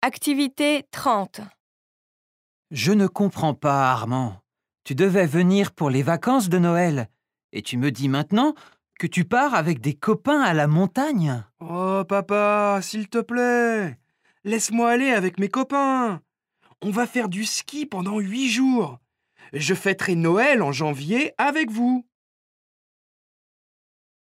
Activité 30. Je ne comprends pas, Armand. Tu devais venir pour les vacances de Noël. Et tu me dis maintenant que tu pars avec des copains à la montagne. Oh, papa, s'il te plaît, laisse-moi aller avec mes copains. On va faire du ski pendant 8 jours. Je fêterai Noël en janvier avec vous.